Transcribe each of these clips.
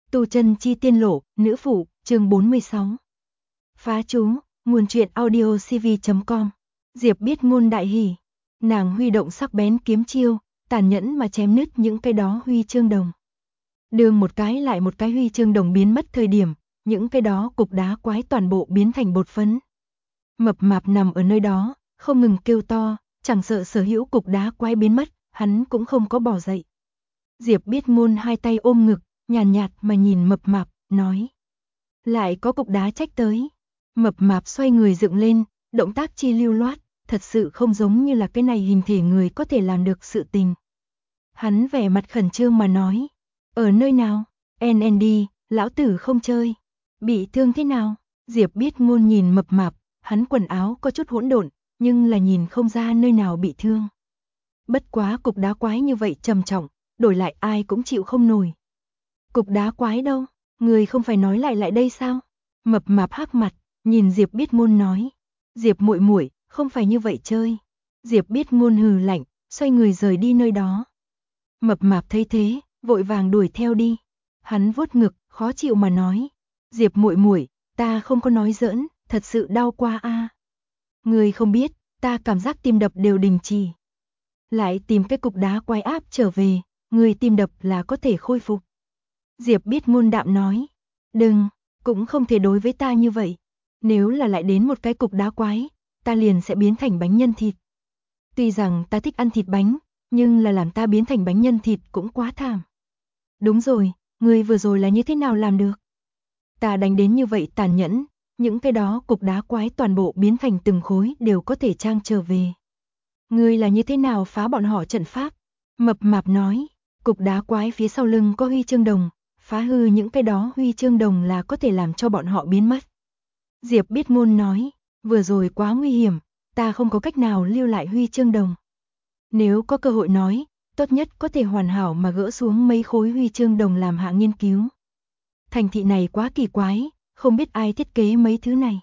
Tu chân chi tiên lộ, nữ phụ, chương 46. Phá chú, nguồn truyện audio cv.com. Diệp biết ngôn đại hỉ. Nàng huy động sắc bén kiếm chiêu, tàn nhẫn mà chém nứt những cái đó huy chương đồng. Đường một cái lại một cái huy chương đồng biến mất thời điểm, những cái đó cục đá quái toàn bộ biến thành bột phấn. Mập mạp nằm ở nơi đó, không ngừng kêu to, chẳng sợ sở hữu cục đá quái biến mất, hắn cũng không có bỏ dậy. Diệp biết ngôn hai tay ôm ngực, nhàn nhạt mà nhìn mập mạp, nói. Lại có cục đá trách tới. Mập mạp xoay người dựng lên, động tác chi lưu loát, thật sự không giống như là cái này hình thể người có thể làm được sự tình. Hắn vẻ mặt khẩn trương mà nói. Ở nơi nào? NND, lão tử không chơi. Bị thương thế nào? Diệp biết ngôn nhìn mập mạp, hắn quần áo có chút hỗn độn, nhưng là nhìn không ra nơi nào bị thương. Bất quá cục đá quái như vậy trầm trọng, đổi lại ai cũng chịu không nổi. Cục đá quái đâu? Người không phải nói lại đây sao? Mập mạp hắc mặt, nhìn Diệp biết ngôn nói. Diệp muội muội, không phải như vậy chơi. Diệp biết ngôn hừ lạnh, xoay người rời đi nơi đó. Mập mạp thấy thế, vội vàng đuổi theo đi. Hắn vuốt ngực, khó chịu mà nói. Diệp muội muội, ta không có nói giỡn, thật sự đau qua a. Người không biết, ta cảm giác tim đập đều đình chỉ. Lại tìm cái cục đá quái áp trở về, người tim đập là có thể khôi phục. Diệp biết ngôn đạm nói. Đừng, cũng không thể đối với ta như vậy. Nếu là lại đến một cái cục đá quái, ta liền sẽ biến thành bánh nhân thịt. Tuy rằng ta thích ăn thịt bánh, nhưng là làm ta biến thành bánh nhân thịt cũng quá thảm. Đúng rồi, người vừa rồi là như thế nào làm được? Ta đánh đến như vậy tàn nhẫn, những cái đó cục đá quái toàn bộ biến thành từng khối đều có thể trang trở về. Ngươi là như thế nào phá bọn họ trận pháp? Mập mạp nói, cục đá quái phía sau lưng có huy chương đồng, phá hư những cái đó huy chương đồng là có thể làm cho bọn họ biến mất. Diệp biết ngôn nói, vừa rồi quá nguy hiểm, ta không có cách nào lưu lại huy chương đồng. Nếu có cơ hội nói, tốt nhất có thể hoàn hảo mà gỡ xuống mấy khối huy chương đồng làm hạ nghiên cứu. Thành thị này quá kỳ quái, không biết ai thiết kế mấy thứ này.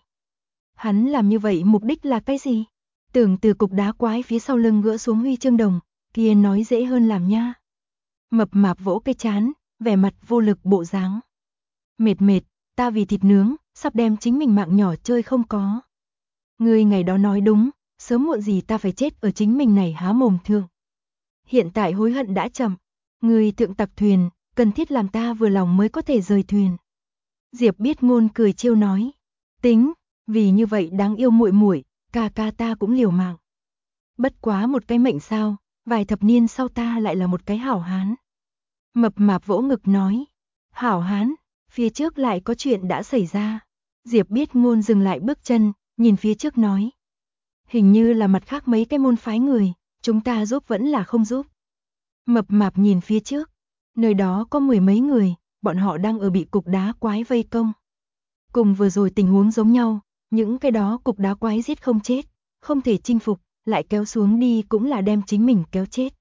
Hắn làm như vậy mục đích là cái gì? Tưởng từ cục đá quái phía sau lưng gỡ xuống huy chương đồng, kia nói dễ hơn làm nha. Mập mạp vỗ cái chán, vẻ mặt vô lực bộ dáng. Mệt, ta vì thịt nướng, sắp đem chính mình mạng nhỏ chơi không có. Ngươi ngày đó nói đúng, sớm muộn gì ta phải chết ở chính mình này há mồm thượng. Hiện tại hối hận đã chậm, ngươi thượng tặc thuyền, cần thiết làm ta vừa lòng mới có thể rời thuyền. Diệp biết ngôn cười trêu nói, tính, vì như vậy đáng yêu muội muội, ca ca ta cũng liều mạng. Bất quá một cái mệnh sao, vài thập niên sau ta lại là một cái hảo hán. Mập mạp vỗ ngực nói, hảo hán, phía trước lại có chuyện đã xảy ra. Diệp biết ngôn dừng lại bước chân, nhìn phía trước nói. Hình như là mặt khác mấy cái môn phái người, chúng ta giúp vẫn là không giúp. Mập mạp nhìn phía trước, nơi đó có mười mấy người, bọn họ đang ở bị cục đá quái vây công. Cùng vừa rồi tình huống giống nhau, những cái đó cục đá quái giết không chết, không thể chinh phục, lại kéo xuống đi cũng là đem chính mình kéo chết.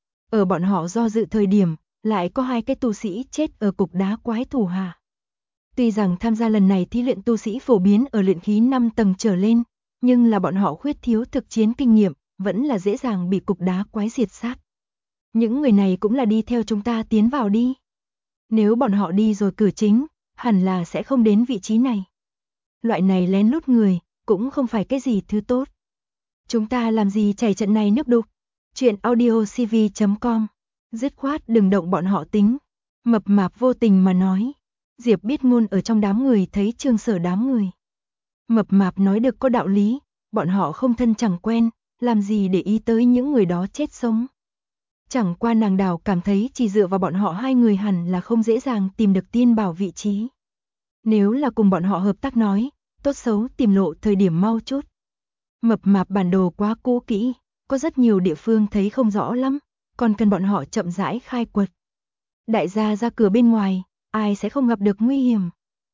Ở bọn họ do dự thời điểm, lại có hai cái tu sĩ chết ở cục đá quái thủ hạ. Tuy rằng tham gia lần này thí luyện tu sĩ phổ biến ở luyện khí 5 tầng trở lên, nhưng là bọn họ khuyết thiếu thực chiến kinh nghiệm, vẫn là dễ dàng bị cục đá quái diệt sát. Những người này cũng là đi theo chúng ta tiến vào đi. Nếu bọn họ đi rồi cửa chính, hẳn là sẽ không đến vị trí này. Loại này lén lút người, cũng không phải cái gì thứ tốt. Chúng ta làm gì chảy trận này nước đục. Chuyện audio cv.com. Dứt khoát đừng động bọn họ tính. Mập mạp vô tình mà nói. Diệp biết ngôn ở trong đám người thấy Trương Sở đám người. Mập mạp nói được có đạo lý, bọn họ không thân chẳng quen, làm gì để ý tới những người đó chết sống. Chẳng qua nàng đào cảm thấy chỉ dựa vào bọn họ hai người hẳn là không dễ dàng tìm được tiên bảo vị trí. Nếu là cùng bọn họ hợp tác nói, tốt xấu tìm lộ thời điểm mau chút. Mập mạp bản đồ quá cũ kỹ, có rất nhiều địa phương thấy không rõ lắm, còn cần bọn họ chậm rãi khai quật. Đại gia ra cửa bên ngoài, ai sẽ không gặp được nguy hiểm.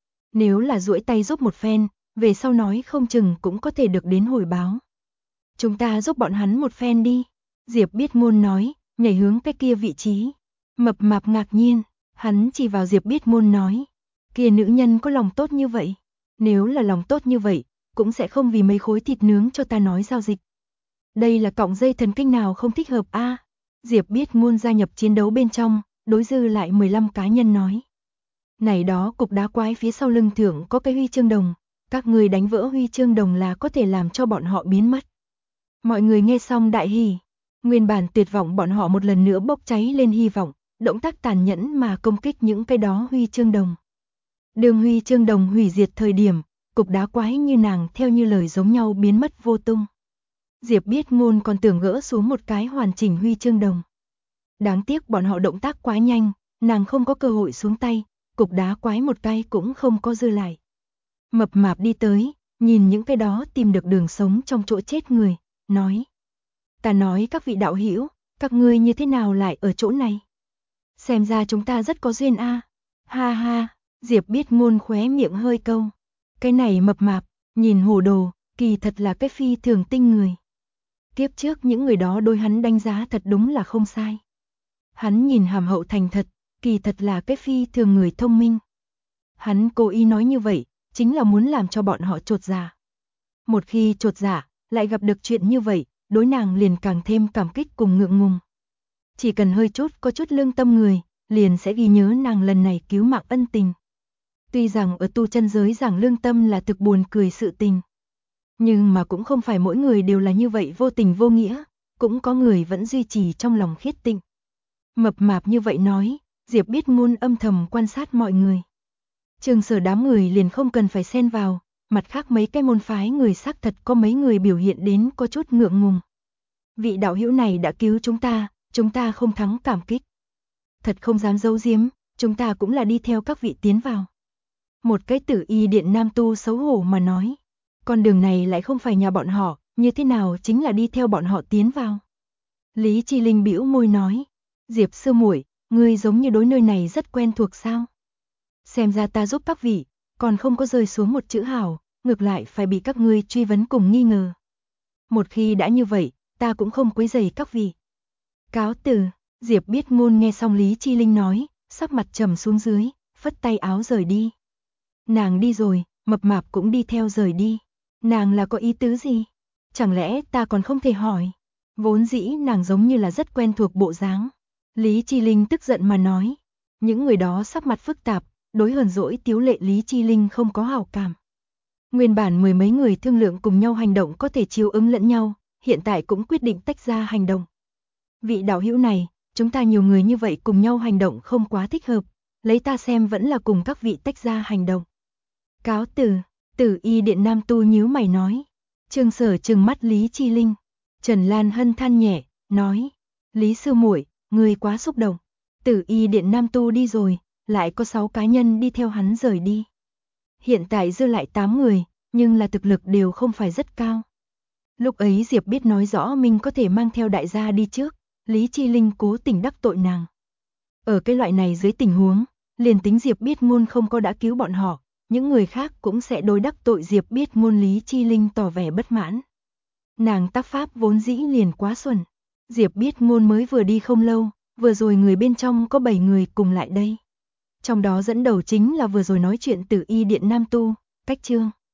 Nếu là duỗi tay giúp một phen, về sau nói không chừng cũng có thể được đến hồi báo. Chúng ta giúp bọn hắn một phen đi. Diệp biết ngôn nói, nhảy hướng cái kia vị trí. Mập mạp ngạc nhiên, hắn chỉ vào Diệp biết ngôn nói. Kia nữ nhân có lòng tốt như vậy. Nếu là lòng tốt như vậy, cũng sẽ không vì mấy khối thịt nướng cho ta nói giao dịch. Đây là cọng dây thần kinh nào không thích hợp a? Diệp biết ngôn gia nhập chiến đấu bên trong, đối dư lại 15 cá nhân nói. Này đó cục đá quái phía sau lưng thượng có cái huy chương đồng, các người đánh vỡ huy chương đồng là có thể làm cho bọn họ biến mất. Mọi người nghe xong đại hỉ, nguyên bản tuyệt vọng bọn họ một lần nữa bốc cháy lên hy vọng, động tác tàn nhẫn mà công kích những cái đó huy chương đồng. Đường huy chương đồng hủy diệt thời điểm, cục đá quái như nàng theo như lời giống nhau biến mất vô tung. Diệp Biết Ngôn còn tưởng gỡ xuống một cái hoàn chỉnh huy chương đồng. Đáng tiếc bọn họ động tác quá nhanh, nàng không có cơ hội xuống tay, cục đá quái một cái cũng không có dư lại. Mập mạp đi tới, nhìn những cái đó tìm được đường sống trong chỗ chết người, nói. Ta nói các vị đạo hữu, các ngươi như thế nào lại ở chỗ này? Xem ra chúng ta rất có duyên a. Ha ha, Diệp Biết Ngôn khóe miệng hơi câu. Cái này mập mạp, nhìn hồ đồ, kỳ thật là cái phi thường tinh người. Kiếp trước những người đó đối hắn đánh giá thật đúng là không sai. Hắn nhìn hàm hậu thành thật, kỳ thật là cái phi thường người thông minh. Hắn cố ý nói như vậy, chính là muốn làm cho bọn họ chột dạ. Một khi chột dạ, lại gặp được chuyện như vậy, đối nàng liền càng thêm cảm kích cùng ngượng ngùng. Chỉ cần hơi chút có chút lương tâm người, liền sẽ ghi nhớ nàng lần này cứu mạng ân tình. Tuy rằng ở tu chân giới giảng lương tâm là thực buồn cười sự tình, nhưng mà cũng không phải mỗi người đều là như vậy vô tình vô nghĩa, cũng có người vẫn duy trì trong lòng khiết tịnh. Mập mạp như vậy nói, Diệp Biết Ngôn âm thầm quan sát mọi người. Trường Sở đám người liền không cần phải xen vào, mặt khác mấy cái môn phái người xác thật có mấy người biểu hiện đến có chút ngượng ngùng. Vị đạo hữu này đã cứu chúng ta không thắng cảm kích. Thật không dám giấu giếm, chúng ta cũng là đi theo các vị tiến vào. Một cái Tử Y Điện nam tu xấu hổ mà nói, con đường này lại không phải nhà bọn họ, như thế nào chính là đi theo bọn họ tiến vào. Lý Chi Linh bĩu môi nói, Diệp sư muội, ngươi giống như đối nơi này rất quen thuộc sao? Xem ra ta giúp các vị, còn không có rơi xuống một chữ hảo, ngược lại phải bị các ngươi truy vấn cùng nghi ngờ. Một khi đã như vậy, ta cũng không quấy rầy các vị. Cáo từ, Diệp Biết Ngôn nghe xong Lý Chi Linh nói, sắc mặt trầm xuống dưới, phất tay áo rời đi. Nàng đi rồi, mập mạp cũng đi theo rời đi. Nàng là có ý tứ gì? Chẳng lẽ ta còn không thể hỏi? Vốn dĩ nàng giống như là rất quen thuộc bộ dáng. Lý Chi Linh tức giận mà nói. Những người đó sắc mặt phức tạp, đối hờn dỗi tiếu lệ Lý Chi Linh không có hảo cảm. Nguyên bản mười mấy người thương lượng cùng nhau hành động có thể chiếu ứng lẫn nhau, hiện tại cũng quyết định tách ra hành động. Vị đạo hữu này, chúng ta nhiều người như vậy cùng nhau hành động không quá thích hợp, lấy ta xem vẫn là cùng các vị tách ra hành động. Cáo từ, Tử Y Điện nam tu nhíu mày nói. Trương Sở trừng mắt Lý Chi Linh. Trần Lan Hân than nhẹ, nói. Lý sư muội, người quá xúc động. Tử Y Điện nam tu đi rồi, lại có 6 cá nhân đi theo hắn rời đi. Hiện tại dư lại 8 người, nhưng là thực lực đều không phải rất cao. Lúc ấy Diệp biết nói rõ mình có thể mang theo đại gia đi trước, Lý Chi Linh cố tình đắc tội nàng. Ở cái loại này dưới tình huống, liền tính Diệp Biết Ngôn không có đã cứu bọn họ, những người khác cũng sẽ đối đắc tội Diệp Biết Ngôn. Lý Chi Linh tỏ vẻ bất mãn. Nàng tác pháp vốn dĩ liền quá xuẩn. Diệp Biết Ngôn mới vừa đi không lâu, vừa rồi người bên trong có 7 người cùng lại đây. Trong đó dẫn đầu chính là vừa rồi nói chuyện Tử Y Điện nam tu, Cách Trương.